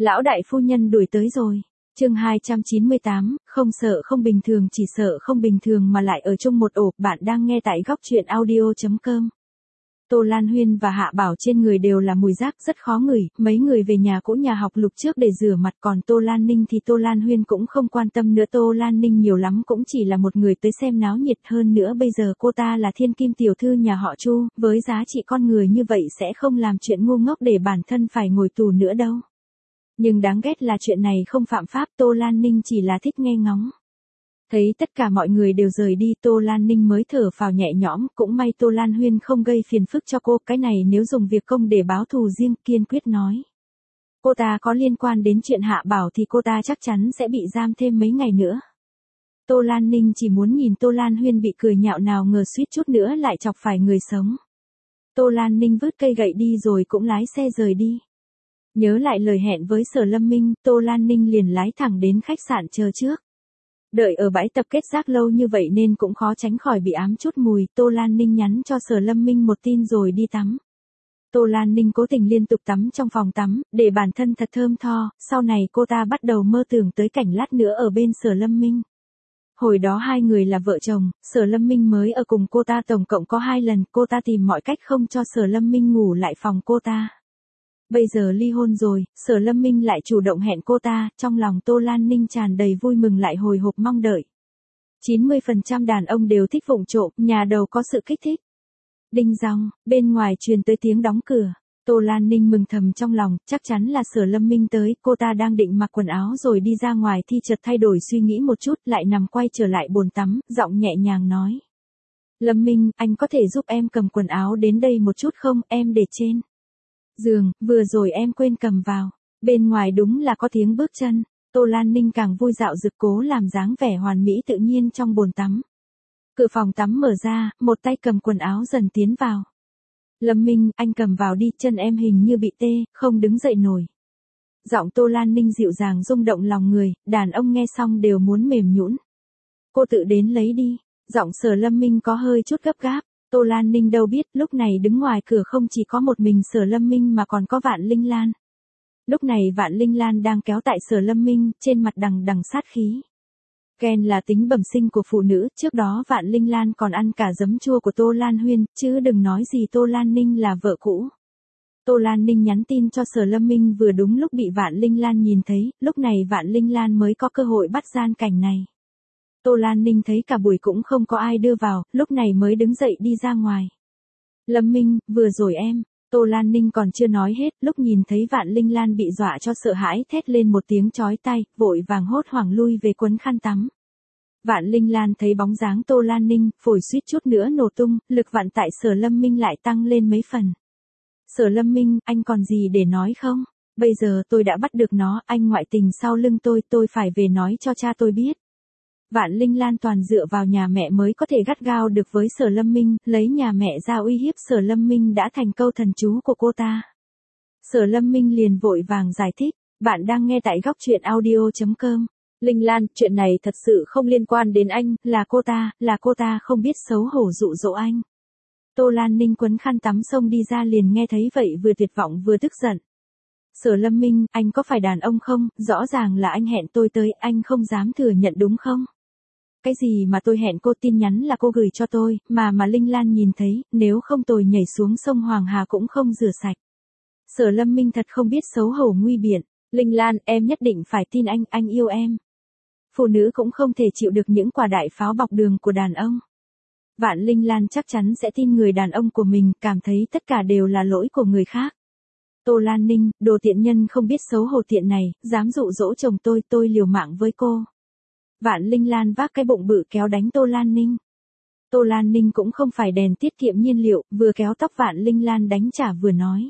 Lão đại phu nhân đuổi tới rồi. Chương 298, không sợ không bình thường, chỉ sợ không bình thường mà lại ở chung một ổ. Bạn đang nghe tại góc truyện audio.com. Tô Lan Huyên và Hạ Bảo trên người đều là mùi rác rất khó ngửi, mấy người về nhà cũ nhà học Lục trước để rửa mặt, còn Tô Lan Ninh thì Tô Lan Huyên cũng không quan tâm nữa. Tô Lan Ninh nhiều lắm cũng chỉ là một người tới xem náo nhiệt, hơn nữa bây giờ cô ta là thiên kim tiểu thư nhà họ Chu, với giá trị con người như vậy sẽ không làm chuyện ngu ngốc để bản thân phải ngồi tù nữa đâu. Nhưng đáng ghét là chuyện này không phạm pháp, Tô Lan Ninh chỉ là thích nghe ngóng. Thấy tất cả mọi người đều rời đi, Tô Lan Ninh mới thở phào nhẹ nhõm, cũng may Tô Lan Huyên không gây phiền phức cho cô, cái này nếu dùng việc công để báo thù riêng, kiên quyết nói. Cô ta có liên quan đến chuyện Hạ Bảo thì cô ta chắc chắn sẽ bị giam thêm mấy ngày nữa. Tô Lan Ninh chỉ muốn nhìn Tô Lan Huyên bị cười nhạo, nào ngờ suýt chút nữa lại chọc phải người sống. Tô Lan Ninh vứt cây gậy đi rồi cũng lái xe rời đi. Nhớ lại lời hẹn với Sở Lâm Minh, Tô Lan Ninh liền lái thẳng đến khách sạn chờ trước. Đợi ở bãi tập kết rác lâu như vậy nên cũng khó tránh khỏi bị ám chút mùi, Tô Lan Ninh nhắn cho Sở Lâm Minh một tin rồi đi tắm. Tô Lan Ninh cố tình liên tục tắm trong phòng tắm, để bản thân thật thơm tho, sau này cô ta bắt đầu mơ tưởng tới cảnh lát nữa ở bên Sở Lâm Minh. Hồi đó hai người là vợ chồng, Sở Lâm Minh mới ở cùng cô ta tổng cộng có 2 lần, cô ta tìm mọi cách không cho Sở Lâm Minh ngủ lại phòng cô ta. Bây giờ ly hôn rồi, Sở Lâm Minh lại chủ động hẹn cô ta, trong lòng Tô Lan Ninh tràn đầy vui mừng lại hồi hộp mong đợi. 90% đàn ông đều thích vụng trộm, nhà đầu có sự kích thích. Đinh dong, bên ngoài truyền tới tiếng đóng cửa. Tô Lan Ninh mừng thầm trong lòng, chắc chắn là Sở Lâm Minh tới, cô ta đang định mặc quần áo rồi đi ra ngoài thì chợt thay đổi suy nghĩ một chút, lại nằm quay trở lại bồn tắm, giọng nhẹ nhàng nói. Lâm Minh, anh có thể giúp em cầm quần áo đến đây một chút không, em để trên giường, vừa rồi em quên cầm vào. Bên ngoài đúng là có tiếng bước chân. Tô Lan Ninh càng vui dạo dực cố làm dáng vẻ hoàn mỹ tự nhiên trong bồn tắm. Cửa phòng tắm mở ra, một tay cầm quần áo dần tiến vào. Lâm Minh, anh cầm vào đi, chân em hình như bị tê, không đứng dậy nổi. Giọng Tô Lan Ninh dịu dàng rung động lòng người, đàn ông nghe xong đều muốn mềm nhũn. Cô tự đến lấy đi. Giọng Sở Lâm Minh có hơi chút gấp gáp. Tô Lan Ninh đâu biết, lúc này đứng ngoài cửa không chỉ có một mình Sở Lâm Minh mà còn có Vạn Linh Lan. Lúc này Vạn Linh Lan đang kéo tại Sở Lâm Minh, trên mặt đằng đằng sát khí. Ghen là tính bẩm sinh của phụ nữ, trước đó Vạn Linh Lan còn ăn cả giấm chua của Tô Lan Huyên, chứ đừng nói gì Tô Lan Ninh là vợ cũ. Tô Lan Ninh nhắn tin cho Sở Lâm Minh vừa đúng lúc bị Vạn Linh Lan nhìn thấy, lúc này Vạn Linh Lan mới có cơ hội bắt gian cảnh này. Tô Lan Ninh thấy cả buổi cũng không có ai đưa vào, lúc này mới đứng dậy đi ra ngoài. Lâm Minh, vừa rồi em. Tô Lan Ninh còn chưa nói hết, lúc nhìn thấy Vạn Linh Lan bị dọa cho sợ hãi thét lên một tiếng chói tai, vội vàng hốt hoảng lui về quấn khăn tắm. Vạn Linh Lan thấy bóng dáng Tô Lan Ninh, phổi suýt chút nữa nổ tung, lực vặn tại Sở Lâm Minh lại tăng lên mấy phần. Sở Lâm Minh, anh còn gì để nói không? Bây giờ tôi đã bắt được nó, anh ngoại tình sau lưng tôi phải về nói cho cha tôi biết. Vạn Linh Lan toàn dựa vào nhà mẹ mới có thể gắt gao được với Sở Lâm Minh, lấy nhà mẹ ra uy hiếp Sở Lâm Minh đã thành câu thần chú của cô ta. Sở Lâm Minh liền vội vàng giải thích, bạn đang nghe tại góc truyện audio.com. Linh Lan, chuyện này thật sự không liên quan đến anh, là cô ta không biết xấu hổ dụ dỗ anh. Tô Lan Ninh quấn khăn tắm xông đi ra liền nghe thấy vậy vừa tuyệt vọng vừa tức giận. Sở Lâm Minh, anh có phải đàn ông không, rõ ràng là anh hẹn tôi tới, anh không dám thừa nhận đúng không? Cái gì mà tôi hẹn cô, tin nhắn là cô gửi cho tôi, mà Linh Lan nhìn thấy, nếu không tôi nhảy xuống sông Hoàng Hà cũng không rửa sạch. Sở Lâm Minh thật không biết xấu hổ nguy biện. Linh Lan, em nhất định phải tin anh yêu em. Phụ nữ cũng không thể chịu được những quả đại pháo bọc đường của đàn ông. Vạn Linh Lan chắc chắn sẽ tin người đàn ông của mình, cảm thấy tất cả đều là lỗi của người khác. Tô Lan Ninh, đồ tiện nhân không biết xấu hổ tiện này, dám dụ dỗ chồng tôi liều mạng với cô. Vạn Linh Lan vác cái bụng bự kéo đánh Tô Lan Ninh. Tô Lan Ninh cũng không phải đèn tiết kiệm nhiên liệu, vừa kéo tóc Vạn Linh Lan đánh trả vừa nói.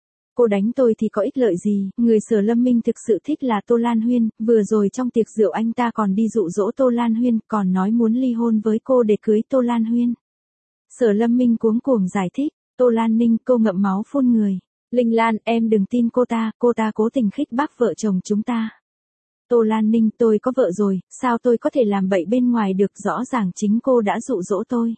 Cô đánh tôi thì có ích lợi gì, người Sở Lâm Minh thực sự thích là Tô Lan Huyên, vừa rồi trong tiệc rượu anh ta còn đi dụ dỗ Tô Lan Huyên, còn nói muốn ly hôn với cô để cưới Tô Lan Huyên. Sở Lâm Minh cuống cuồng giải thích, Tô Lan Ninh cô ngậm máu phun người. Linh Lan, em đừng tin cô ta cố tình khích bác vợ chồng chúng ta. Tô Lan Ninh, tôi có vợ rồi, sao tôi có thể làm bậy bên ngoài được, rõ ràng chính cô đã dụ dỗ tôi.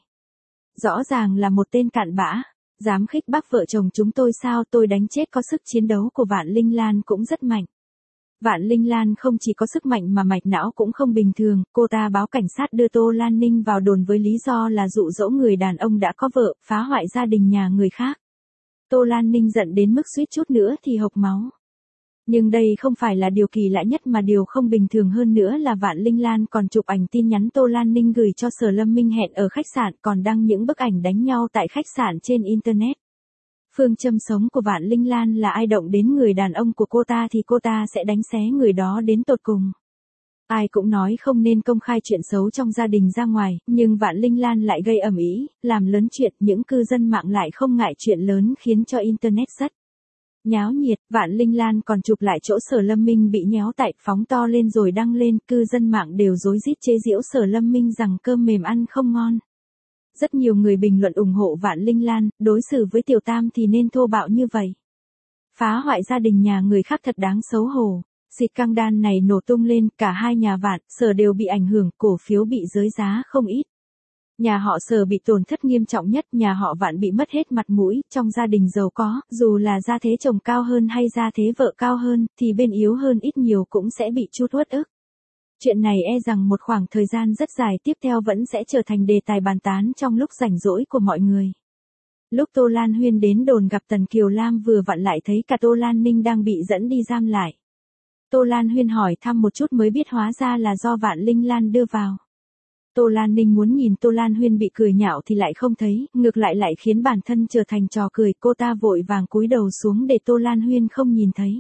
Rõ ràng là một tên cặn bã, dám khích bác vợ chồng chúng tôi sao, tôi đánh chết có sức chiến đấu của Vạn Linh Lan cũng rất mạnh. Vạn Linh Lan không chỉ có sức mạnh mà mạch não cũng không bình thường, cô ta báo cảnh sát đưa Tô Lan Ninh vào đồn với lý do là dụ dỗ người đàn ông đã có vợ, phá hoại gia đình nhà người khác. Tô Lan Ninh giận đến mức suýt chút nữa thì hộc máu. Nhưng đây không phải là điều kỳ lạ nhất mà điều không bình thường hơn nữa là Vạn Linh Lan còn chụp ảnh tin nhắn Tô Lan Ninh gửi cho Sở Lâm Minh hẹn ở khách sạn, còn đăng những bức ảnh đánh nhau tại khách sạn trên Internet. Phương châm sống của Vạn Linh Lan là ai động đến người đàn ông của cô ta thì cô ta sẽ đánh xé người đó đến tột cùng. Ai cũng nói không nên công khai chuyện xấu trong gia đình ra ngoài, nhưng Vạn Linh Lan lại gây ầm ĩ, làm lớn chuyện, những cư dân mạng lại không ngại chuyện lớn khiến cho Internet rất nháo nhiệt. Vạn Linh Lan còn chụp lại chỗ Sở Lâm Minh bị nhéo tại, phóng to lên rồi đăng lên, cư dân mạng đều rối rít chế giễu Sở Lâm Minh rằng cơm mềm ăn không ngon. Rất nhiều người bình luận ủng hộ Vạn Linh Lan, đối xử với Tiểu Tam thì nên thô bạo như vậy. Phá hoại gia đình nhà người khác thật đáng xấu hổ. Xịt căng đan này nổ tung lên, cả hai nhà Vạn, Sở đều bị ảnh hưởng, cổ phiếu bị rớt giá không ít. Nhà họ Sở bị tổn thất nghiêm trọng nhất, nhà họ Vạn bị mất hết mặt mũi, trong gia đình giàu có, dù là gia thế chồng cao hơn hay gia thế vợ cao hơn, thì bên yếu hơn ít nhiều cũng sẽ bị chút uất ức. Chuyện này e rằng một khoảng thời gian rất dài tiếp theo vẫn sẽ trở thành đề tài bàn tán trong lúc rảnh rỗi của mọi người. Lúc Tô Lan Huyên đến đồn gặp Tần Kiều Lam vừa vặn lại thấy cả Tô Lan Ninh đang bị dẫn đi giam lại. Tô Lan Huyên hỏi thăm một chút mới biết hóa ra là do Vạn Linh Lan đưa vào. Tô Lan Ninh muốn nhìn Tô Lan Huyên bị cười nhạo thì lại không thấy, ngược lại khiến bản thân trở thành trò cười, cô ta vội vàng cúi đầu xuống để Tô Lan Huyên không nhìn thấy.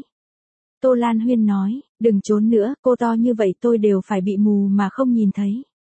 Tô Lan Huyên nói, đừng trốn nữa, cô to như vậy tôi đều phải bị mù mà không nhìn thấy.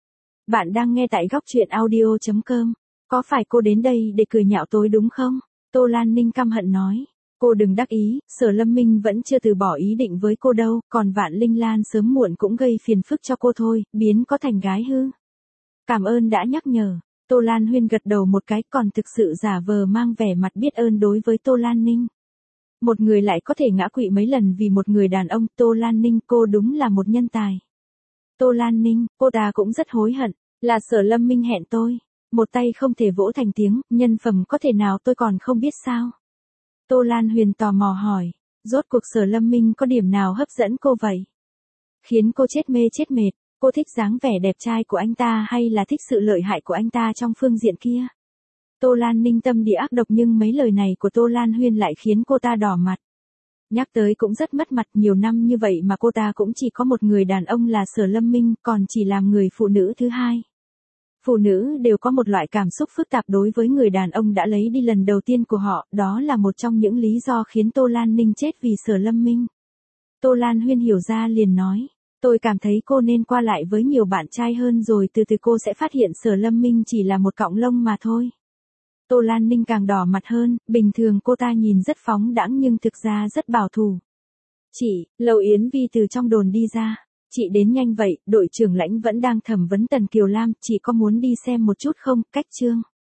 Bạn đang nghe tại góc truyện audio.com, có phải cô đến đây để cười nhạo tôi đúng không? Tô Lan Ninh căm hận nói. Cô đừng đắc ý, Sở Lâm Minh vẫn chưa từ bỏ ý định với cô đâu, còn Vạn Linh Lan sớm muộn cũng gây phiền phức cho cô thôi, biến có thành gái hư. Cảm ơn đã nhắc nhở. Tô Lan Huyên gật đầu một cái, còn thực sự giả vờ mang vẻ mặt biết ơn đối với Tô Lan Ninh. Một người lại có thể ngã quỵ mấy lần vì một người đàn ông, Tô Lan Ninh cô đúng là một nhân tài. Tô Lan Ninh, cô ta cũng rất hối hận, là Sở Lâm Minh hẹn tôi. Một tay không thể vỗ thành tiếng, nhân phẩm có thể nào tôi còn không biết sao? Tô Lan Huyền tò mò hỏi, rốt cuộc Sở Lâm Minh có điểm nào hấp dẫn cô vậy? Khiến cô chết mê chết mệt, cô thích dáng vẻ đẹp trai của anh ta hay là thích sự lợi hại của anh ta trong phương diện kia? Tô Lan Ninh tâm địa ác độc nhưng mấy lời này của Tô Lan Huyên lại khiến cô ta đỏ mặt. Nhắc tới cũng rất mất mặt, nhiều năm như vậy mà cô ta cũng chỉ có một người đàn ông là Sở Lâm Minh, còn chỉ làm người phụ nữ thứ hai. Phụ nữ đều có một loại cảm xúc phức tạp đối với người đàn ông đã lấy đi lần đầu tiên của họ, đó là một trong những lý do khiến Tô Lan Ninh chết vì Sở Lâm Minh. Tô Lan Huyên hiểu ra liền nói, tôi cảm thấy cô nên qua lại với nhiều bạn trai hơn rồi từ từ cô sẽ phát hiện Sở Lâm Minh chỉ là một cọng lông mà thôi. Tô Lan Ninh càng đỏ mặt hơn, bình thường cô ta nhìn rất phóng đãng nhưng thực ra rất bảo thủ. Chị, Lầu Yến Vi từ trong đồn đi ra. Chị đến nhanh vậy, đội trưởng lãnh vẫn đang thẩm vấn Tần Kiều Lam, chị có muốn đi xem một chút không? Cách chương.